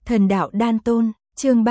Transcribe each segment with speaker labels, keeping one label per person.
Speaker 1: Thần đạo đan tôn, chương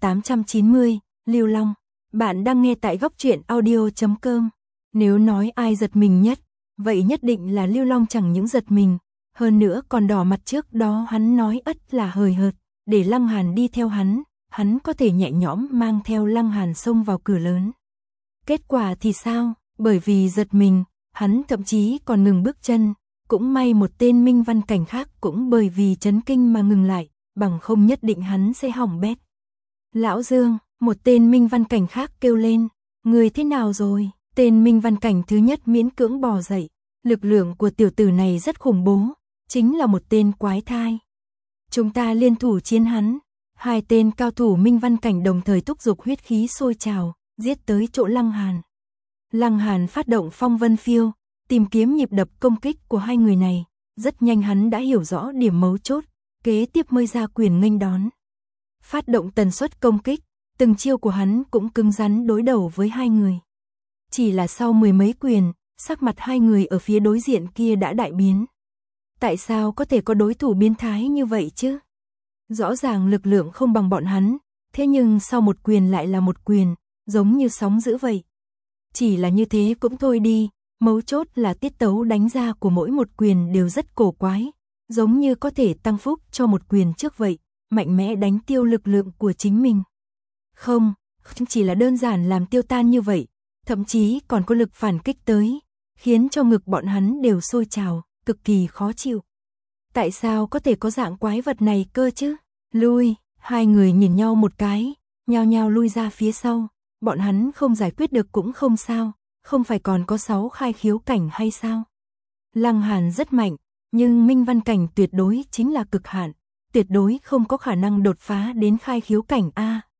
Speaker 1: 3890, Lưu Long. Bạn đang nghe tại góc truyện audio.com. Nếu nói ai giật mình nhất, vậy nhất định là Lưu Long, chẳng những giật mình, hơn nữa còn đỏ mặt. Trước đó hắn nói ất là hời hợt, để Lăng Hàn đi theo hắn có thể nhẹ nhõm mang theo Lăng Hàn xông vào cửa lớn. Kết quả thì sao? Bởi vì giật mình, hắn thậm chí còn ngừng bước chân, cũng may một tên Minh Văn Cảnh khác cũng bởi vì chấn kinh mà ngừng lại, bằng không nhất định hắn sẽ hỏng bét. Lão Dương, một tên Minh Văn Cảnh khác kêu lên, người thế nào rồi? Tên Minh Văn Cảnh thứ nhất miễn cưỡng bò dậy, lực lượng của tiểu tử này rất khủng bố, chính là một tên quái thai. Chúng ta liên thủ chiến hắn. Hai tên cao thủ Minh Văn Cảnh đồng thời thúc giục huyết khí sôi trào, giết tới chỗ Lăng Hàn. Lăng Hàn phát động phong vân phiêu, tìm kiếm nhịp đập công kích của hai người này, rất nhanh hắn đã hiểu rõ điểm mấu chốt, kế tiếp mới ra quyền nghênh đón. Phát động tần suất công kích, từng chiêu của hắn cũng cứng rắn đối đầu với hai người. Chỉ là sau mười mấy quyền, sắc mặt hai người ở phía đối diện kia đã đại biến. Tại sao có thể có đối thủ biến thái như vậy chứ? Rõ ràng lực lượng không bằng bọn hắn, thế nhưng sau một quyền lại là một quyền, giống như sóng dữ vậy. Chỉ là như thế cũng thôi đi, mấu chốt là tiết tấu đánh ra của mỗi một quyền đều rất cổ quái, giống như có thể tăng phúc cho một quyền trước vậy, mạnh mẽ đánh tiêu lực lượng của chính mình. Không chỉ là đơn giản làm tiêu tan như vậy, thậm chí còn có lực phản kích tới, khiến cho ngực bọn hắn đều sôi trào, cực kỳ khó chịu. Tại sao có thể có dạng quái vật này cơ chứ? Lui, hai người nhìn nhau một cái, nhao nhao lui ra phía sau. Bọn hắn không giải quyết được cũng không sao, không phải còn có 6 khai khiếu cảnh hay sao? Lăng Hàn rất mạnh, nhưng Minh Văn Cảnh tuyệt đối chính là cực hạn, tuyệt đối không có khả năng đột phá đến khai khiếu cảnh.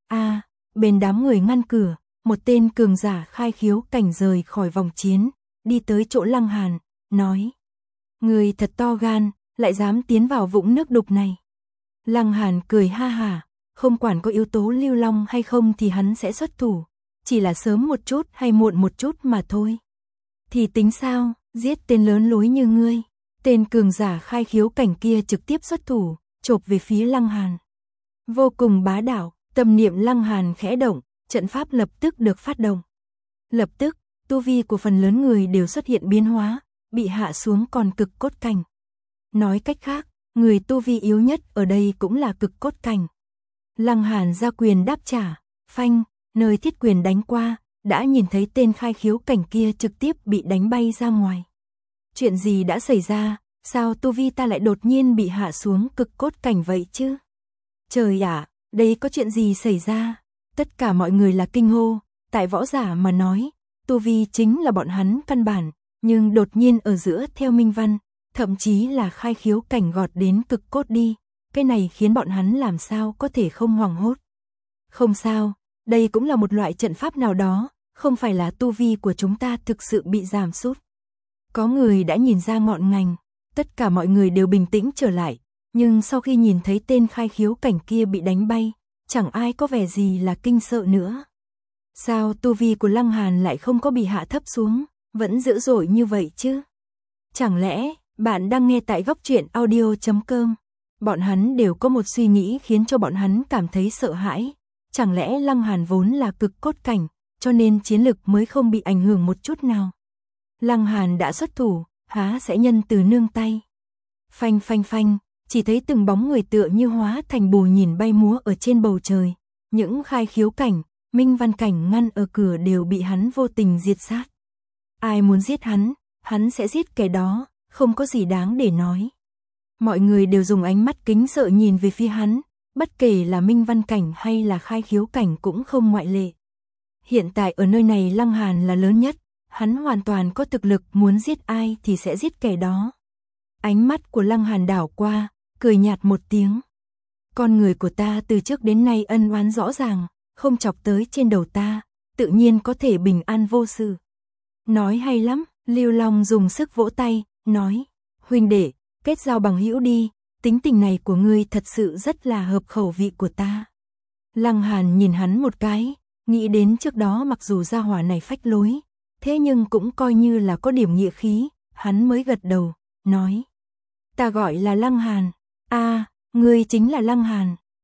Speaker 1: Bên đám người ngăn cửa, một tên cường giả khai khiếu cảnh rời khỏi vòng chiến, đi tới chỗ Lăng Hàn, nói: người thật to gan, lại dám tiến vào vũng nước đục này. Lăng Hàn cười ha hả, không quản có yếu tố Lưu Long hay không thì hắn sẽ xuất thủ, chỉ là sớm một chút hay muộn một chút mà thôi. Thì tính sao, giết tên lớn lối như ngươi. Tên cường giả khai khiếu cảnh kia trực tiếp xuất thủ, chộp về phía Lăng Hàn. Vô cùng bá đạo, tâm niệm Lăng Hàn khẽ động, trận pháp lập tức được phát động. Lập tức, tu vi của phần lớn người đều xuất hiện biến hóa, bị hạ xuống còn cực cốt cảnh. Nói cách khác, người tu vi yếu nhất ở đây cũng là cực cốt cảnh. Lăng Hàn ra quyền đáp trả, phanh, nơi thiết quyền đánh qua, đã nhìn thấy tên khai khiếu cảnh kia trực tiếp bị đánh bay ra ngoài. Chuyện gì đã xảy ra, sao tu vi ta lại đột nhiên bị hạ xuống cực cốt cảnh vậy chứ? Trời ạ, đây có chuyện gì xảy ra? Tất cả mọi người là kinh hô, tại võ giả mà nói, tu vi chính là bọn hắn căn bản, nhưng đột nhiên ở giữa theo Minh Văn, thậm chí là khai khiếu cảnh gọt đến cực cốt đi, cái này khiến bọn hắn làm sao có thể không hoảng hốt. Không sao, đây cũng là một loại trận pháp nào đó, không phải là tu vi của chúng ta thực sự bị giảm sút. Có người đã nhìn ra ngọn ngành, tất cả mọi người đều bình tĩnh trở lại, nhưng sau khi nhìn thấy tên khai khiếu cảnh kia bị đánh bay, chẳng ai có vẻ gì là kinh sợ nữa. Sao tu vi của Lăng Hàn lại không có bị hạ thấp xuống, vẫn dữ dội như vậy chứ? Chẳng lẽ, bạn đang nghe tại góc truyện audio.com? Bọn hắn đều có một suy nghĩ khiến cho bọn hắn cảm thấy sợ hãi. Chẳng lẽ Lăng Hàn vốn là cực cốt cảnh, cho nên chiến lực mới không bị ảnh hưởng một chút nào? Lăng Hàn đã xuất thủ, há sẽ nhân từ nương tay. Phanh phanh phanh, chỉ thấy từng bóng người tựa như hóa thành bù nhìn bay múa ở trên bầu trời. Những khai khiếu cảnh, Minh Văn Cảnh ngăn ở cửa đều bị hắn vô tình diệt sát. Ai muốn giết hắn sẽ giết kẻ đó, không có gì đáng để nói. Mọi người đều dùng ánh mắt kính sợ nhìn về phía hắn, bất kể là Minh Văn Cảnh hay là khai khiếu cảnh cũng không ngoại lệ. Hiện tại ở nơi này Lăng Hàn là lớn nhất, hắn hoàn toàn có thực lực, muốn giết ai thì sẽ giết kẻ đó. Ánh mắt của Lăng Hàn đảo qua, cười nhạt một tiếng. Con người của ta từ trước đến nay ân oán rõ ràng, không chọc tới trên đầu ta, tự nhiên có thể bình an vô sự. Nói hay lắm, Lưu Long dùng sức vỗ tay, nói: huynh đệ, kết giao bằng hữu đi, tính tình này của ngươi thật sự rất là hợp khẩu vị của ta. Lăng Hàn nhìn hắn một cái, nghĩ đến trước đó mặc dù gia hỏa này phách lối, thế nhưng cũng coi như là có điểm nghĩa khí, hắn mới gật đầu, nói: ta gọi là Lăng Hàn. Ngươi chính là Lăng Hàn.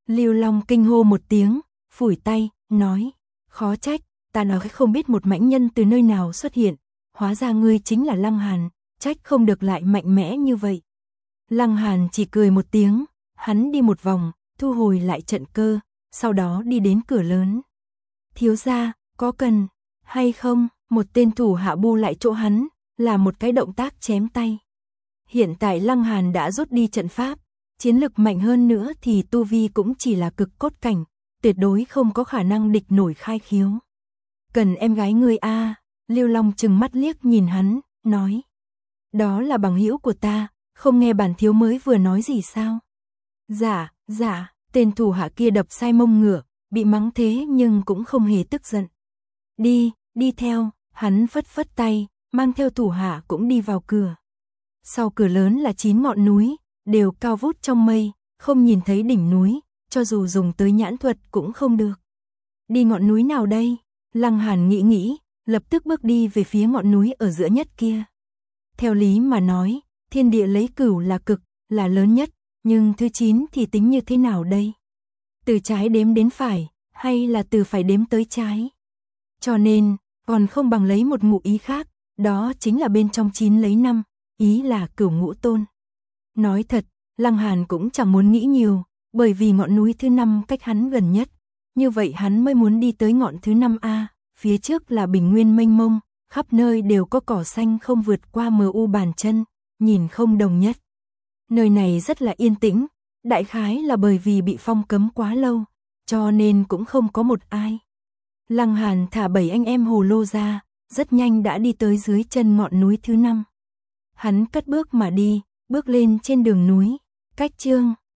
Speaker 1: Lưu Long kinh hô một tiếng, phủi tay, nói, khó trách, ta nói không biết một mãnh nhân từ nơi nào xuất hiện, hóa ra ngươi chính là Lăng Hàn, trách không được lại mạnh mẽ như vậy. Lăng Hàn chỉ cười một tiếng, hắn đi một vòng, thu hồi lại trận cơ, sau đó đi đến cửa lớn. Thiếu gia, có cần hay không? Một tên thủ hạ bu lại chỗ hắn, là một cái động tác chém tay. Hiện tại Lăng Hàn đã rút đi trận pháp, chiến lực mạnh hơn nữa thì tu vi cũng chỉ là cực cốt cảnh, tuyệt đối không có khả năng địch nổi khai khiếu. Cần em gái ngươi a? Lưu Long trừng mắt liếc nhìn hắn, nói. Đó là bằng hữu của ta, không nghe bản thiếu mới vừa nói gì sao? Dạ, tên thủ hạ kia đập sai mông ngựa, bị mắng thế nhưng cũng không hề tức giận. Đi theo, hắn phất phất tay, mang theo thủ hạ cũng đi vào cửa. Sau cửa lớn là 9 ngọn núi, đều cao vút trong mây, không nhìn thấy đỉnh núi, cho dù dùng tới nhãn thuật cũng không được. Đi ngọn núi nào đây? Lăng Hàn nghĩ, lập tức bước đi về phía ngọn núi ở giữa nhất kia. Theo lý mà nói, thiên địa lấy cửu là cực, là lớn nhất, nhưng thứ 9 thì tính như thế nào đây? Từ trái đếm đến phải, hay là từ phải đếm tới trái? Cho nên, còn không bằng lấy một ngụ ý khác, đó chính là bên trong 9 lấy 5, ý là cửu ngũ tôn. Nói thật, Lăng Hàn cũng chẳng muốn nghĩ nhiều, bởi vì ngọn núi thứ 5 cách hắn gần nhất, như vậy hắn mới muốn đi tới ngọn thứ 5A, phía trước là bình nguyên mênh mông, khắp nơi đều có cỏ xanh không vượt qua mờ u bàn chân, nhìn không đồng nhất. Nơi này rất là yên tĩnh, đại khái là bởi vì bị phong cấm quá lâu, cho nên cũng không có một ai. Lăng Hàn thả 7 anh em hồ lô ra, rất nhanh đã đi tới dưới chân ngọn núi thứ 5. Hắn cất bước mà đi, bước lên trên đường núi, cách chương